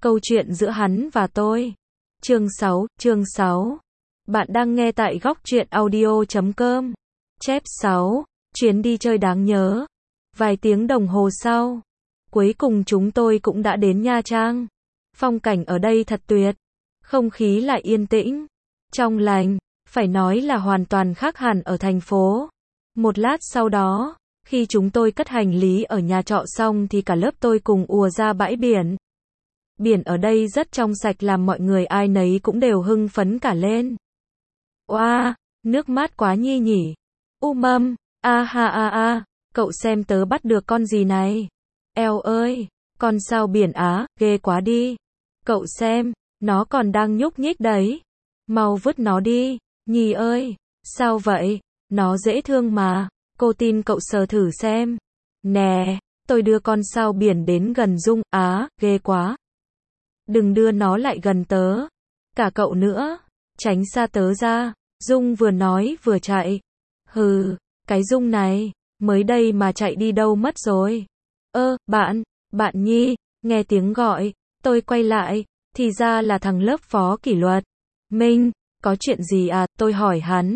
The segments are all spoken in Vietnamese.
Câu chuyện giữa hắn và tôi. Chương 6. Bạn đang nghe tại góc truyện audio.com. Chép 6. Chuyến đi chơi đáng nhớ. Vài tiếng đồng hồ sau, cuối cùng chúng tôi cũng đã đến Nha Trang. Phong cảnh ở đây thật tuyệt. Không khí lại yên tĩnh, trong lành, phải nói là hoàn toàn khác hẳn ở thành phố. Một lát sau đó, khi chúng tôi cất hành lý ở nhà trọ xong thì cả lớp tôi cùng ùa ra bãi biển. Biển ở đây rất trong sạch làm mọi người ai nấy cũng đều hưng phấn cả lên. Oa, nước mát quá nhi nhỉ. Mâm, a ha a a, cậu xem tớ bắt được con gì này. Eo ơi, con sao biển Á, ghê quá đi. Cậu xem, nó còn đang nhúc nhích đấy. Mau vứt nó đi, Nhi ơi. Sao vậy? Nó dễ thương mà, cô tin cậu sờ thử xem. Nè, tôi đưa con sao biển đến gần Dung, Á, ghê quá. Đừng đưa nó lại gần tớ. Cả cậu nữa, tránh xa tớ ra. Dung vừa nói vừa chạy. Hừ, cái Dung này, mới đây mà chạy đi đâu mất rồi. Bạn Nhi, nghe tiếng gọi, tôi quay lại, thì ra là thằng lớp phó kỷ luật. Minh, có chuyện gì à, tôi hỏi hắn.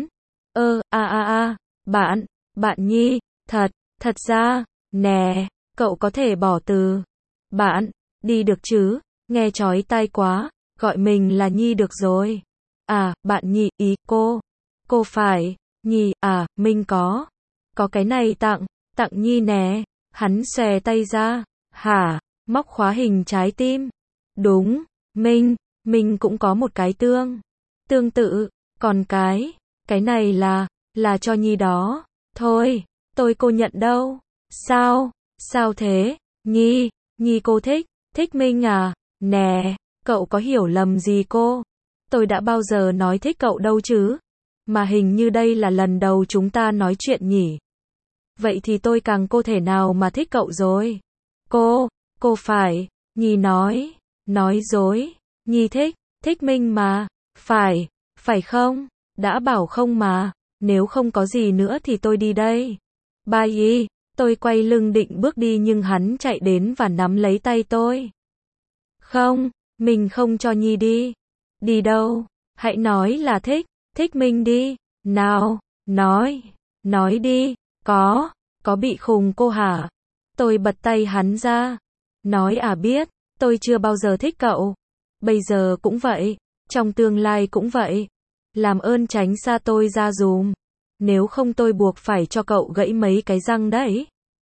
Bạn Nhi, thật ra, nè, cậu có thể bỏ từ bạn, đi được chứ, nghe chói tai quá, gọi mình là Nhi được rồi. À, bạn Nhi, ý cô phải, Nhi, à, Minh có cái này tặng Nhi nè, hắn xòe tay ra, hả, móc khóa hình trái tim. Đúng, Minh cũng có một cái tương tự, còn cái này là cho Nhi đó. Thôi, cô nhận đâu. Sao thế, Nhi cô thích Minh à? Nè, cậu có hiểu lầm gì cô? Tôi đã bao giờ nói thích cậu đâu chứ? Mà hình như đây là lần đầu chúng ta nói chuyện nhỉ? Vậy thì tôi càng cô thể nào mà thích cậu rồi? Cô phải, Nhi nói dối, Nhi thích Minh mà, phải không? Đã bảo không mà, nếu không có gì nữa thì tôi đi đây. Bye. Tôi quay lưng định bước đi nhưng hắn chạy đến và nắm lấy tay tôi. Không, mình không cho Nhi đi. Đi đâu? Hãy nói là thích Minh đi. Nào, nói đi, có bị khùng cô hả? Tôi bật tay hắn ra. Nói à biết, tôi chưa bao giờ thích cậu. Bây giờ cũng vậy, trong tương lai cũng vậy. Làm ơn tránh xa tôi ra dùm. Nếu không tôi buộc phải cho cậu gãy mấy cái răng đấy.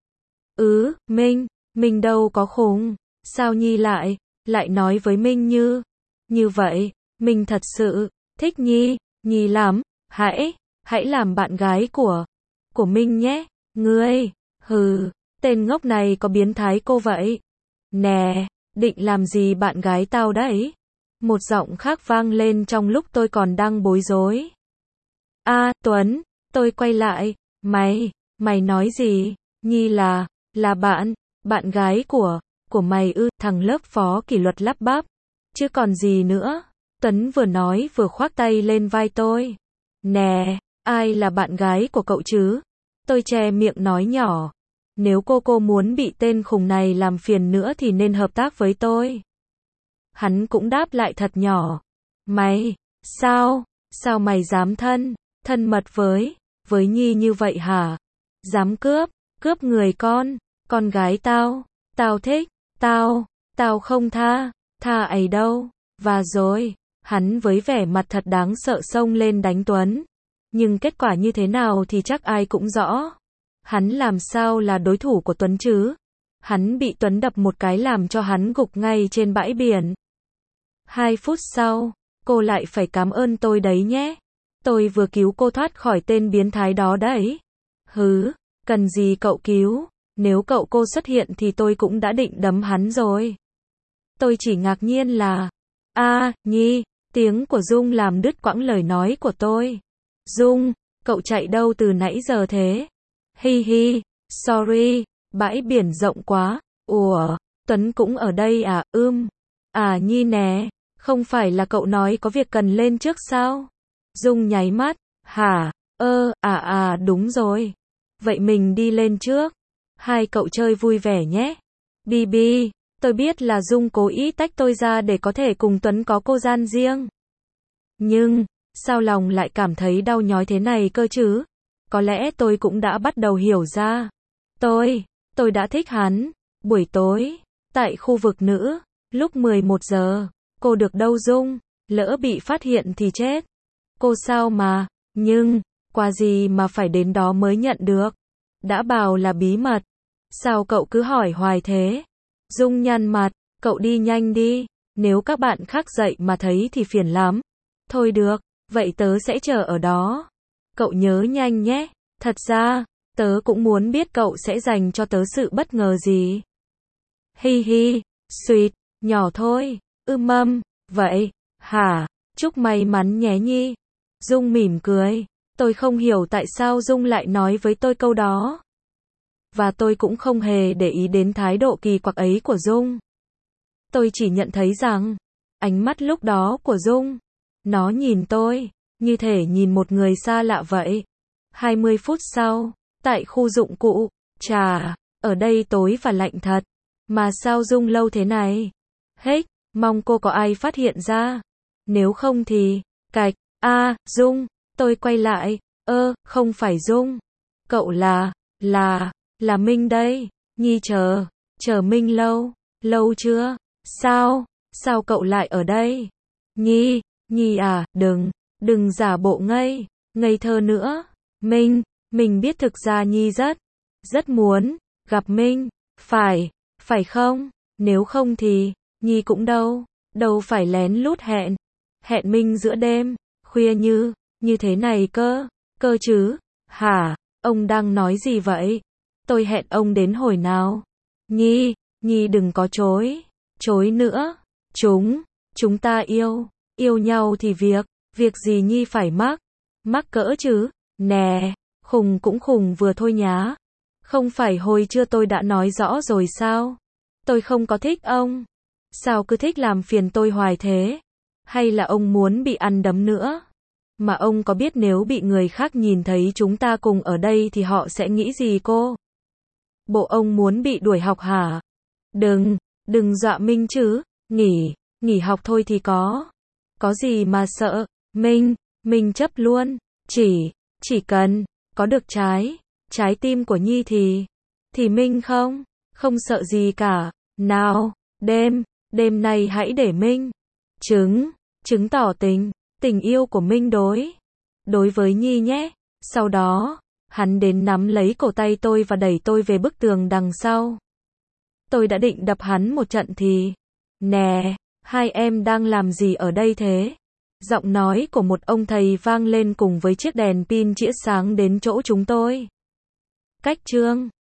Minh đâu có khùng. Sao Nhi lại nói với Minh như vậy? Minh thật sự thích Nhi lắm. Hãy làm bạn gái của Minh nhé. Ngươi, tên ngốc này có biến thái cô vậy? Nè, định làm gì bạn gái tao đấy? Một giọng khác vang lên trong lúc tôi còn đang bối rối. Tuấn, tôi quay lại, mày nói gì? Nhi là bạn gái của mày ư? Thằng lớp phó kỷ luật lắp bắp. Chứ còn gì nữa? Tuấn vừa nói vừa khoác tay lên vai tôi. Nè, ai là bạn gái của cậu chứ? Tôi che miệng nói nhỏ. Nếu cô muốn bị tên khùng này làm phiền nữa thì nên hợp tác với tôi. Hắn cũng đáp lại thật nhỏ. Mày, sao mày dám thân mật với Nhi như vậy hả? Dám cướp người con gái tao thích, tao không tha ấy đâu. Và rồi, hắn với vẻ mặt thật đáng sợ xông lên đánh Tuấn. Nhưng kết quả như thế nào thì chắc ai cũng rõ. Hắn làm sao là đối thủ của Tuấn chứ? Hắn bị Tuấn đập một cái làm cho hắn gục ngay trên bãi biển. 2 phút sau, cô lại phải cảm ơn tôi đấy nhé. Tôi vừa cứu cô thoát khỏi tên biến thái đó đấy. Cần gì cậu cứu? Nếu cô xuất hiện thì tôi cũng đã định đấm hắn rồi. Tôi chỉ ngạc nhiên là, Nhi, tiếng của Dung làm đứt quãng lời nói của tôi. Dung, cậu chạy đâu từ nãy giờ thế? Hi, sorry, bãi biển rộng quá. Ủa, Tuấn cũng ở đây à? Nhi nè, không phải là cậu nói có việc cần lên trước sao? Dung nháy mắt, hả? Đúng rồi. Vậy mình đi lên trước. Hai cậu chơi vui vẻ nhé. Bi, Tôi biết là Dung cố ý tách tôi ra để có thể cùng Tuấn có cô gian riêng. Nhưng, sao lòng lại cảm thấy đau nhói thế này cơ chứ? Có lẽ tôi cũng đã bắt đầu hiểu ra. Tôi đã thích hắn. Buổi tối, tại khu vực nữ, lúc 11 giờ, cô được đâu Dung? Lỡ bị phát hiện thì chết. Cô sao mà, nhưng, quà gì mà phải đến đó mới nhận được? Đã bảo là bí mật. Sao cậu cứ hỏi hoài thế? Dung nhăn mặt, cậu đi nhanh đi, nếu các bạn khác dậy mà thấy thì phiền lắm. Thôi được, vậy tớ sẽ chờ ở đó. Cậu nhớ nhanh nhé, thật ra, tớ cũng muốn biết cậu sẽ dành cho tớ sự bất ngờ gì. Hi hi, sweet, nhỏ thôi, vậy, hả, chúc may mắn nhé Nhi. Dung mỉm cười, tôi không hiểu tại sao Dung lại nói với tôi câu đó. Và tôi cũng không hề để ý đến thái độ kỳ quặc ấy của Dung. Tôi chỉ nhận thấy rằng, ánh mắt lúc đó của Dung, nó nhìn tôi, như thể nhìn một người xa lạ vậy. 20 phút sau, tại khu dụng cụ, chà, ở đây tối và lạnh thật. Mà sao Dung lâu thế này? Hết, mong cô có ai phát hiện ra. Nếu không thì, cạch, Dung, tôi quay lại, không phải Dung. Cậu là Minh đây. Nhi chờ Minh lâu chưa? Sao cậu lại ở đây? Nhi à, đừng giả bộ ngây thơ nữa. Mình biết thực ra Nhi rất muốn gặp Minh, phải không? Nếu không thì, Nhi cũng đâu phải lén lút hẹn Minh giữa đêm, khuya như thế này cơ chứ. Hả, ông đang nói gì vậy? Tôi hẹn ông đến hồi nào? Nhi đừng có chối nữa. Chúng ta yêu nhau thì việc gì Nhi phải mắc cỡ chứ? Nè, khùng cũng khùng vừa thôi nhá. Không phải hồi trưa tôi đã nói rõ rồi sao? Tôi không có thích ông. Sao cứ thích làm phiền tôi hoài thế? Hay là ông muốn bị ăn đấm nữa? Mà ông có biết nếu bị người khác nhìn thấy chúng ta cùng ở đây thì họ sẽ nghĩ gì cô? Bộ ông muốn bị đuổi học hả? Đừng dọa Minh chứ. Nghỉ học thôi thì có gì mà sợ. Minh chấp luôn. Chỉ cần có được trái tim của Nhi thì Minh không sợ gì cả. Nào, đêm nay hãy để Minh chứng tỏ tình yêu của Minh đối với Nhi nhé. Sau đó, hắn đến nắm lấy cổ tay tôi và đẩy tôi về bức tường đằng sau. Tôi đã định đập hắn một trận thì, nè, hai em đang làm gì ở đây thế? Giọng nói của một ông thầy vang lên cùng với chiếc đèn pin chĩa sáng đến chỗ chúng tôi. Cách chương